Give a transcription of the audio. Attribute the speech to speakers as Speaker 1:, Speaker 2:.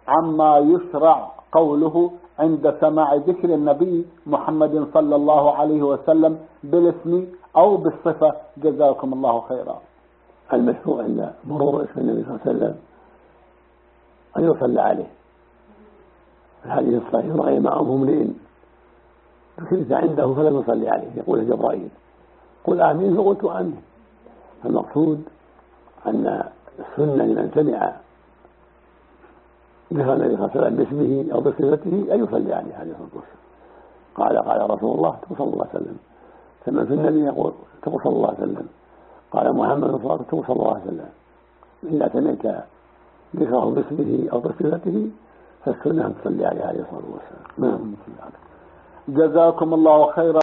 Speaker 1: عما يشرع قوله عند سماع ذكر النبي محمد صلى الله عليه وسلم بالاسم أو بالصفة. جزاكم الله خيرا.
Speaker 2: المشروع عند مرور اسم النبي صلى الله عليه وسلم أن يصلى عليه. الحديث الصحيح رأي معهم امرئ ذكرت عنده فلم يصلي عليه، يقول جبرائيل قل آمين فقلت آمين. المقصود أن السنة لمن سمع ذكر النبي صلى الله عليه وسلم باسمه أو بصفته أن يصلي عليه عليه الصلاة والسلام. قال رسول الله صلى الله عليه وسلم. سمعت النبي يقول صلى الله عليه وسلم. قال محمد صلى الله عليه وسلم. إذا سمعت ذكره باسمه أو بصفته فالسنة أن تصلي عليه عليه الصلاة والسلام.
Speaker 1: جزاكم الله خيرا.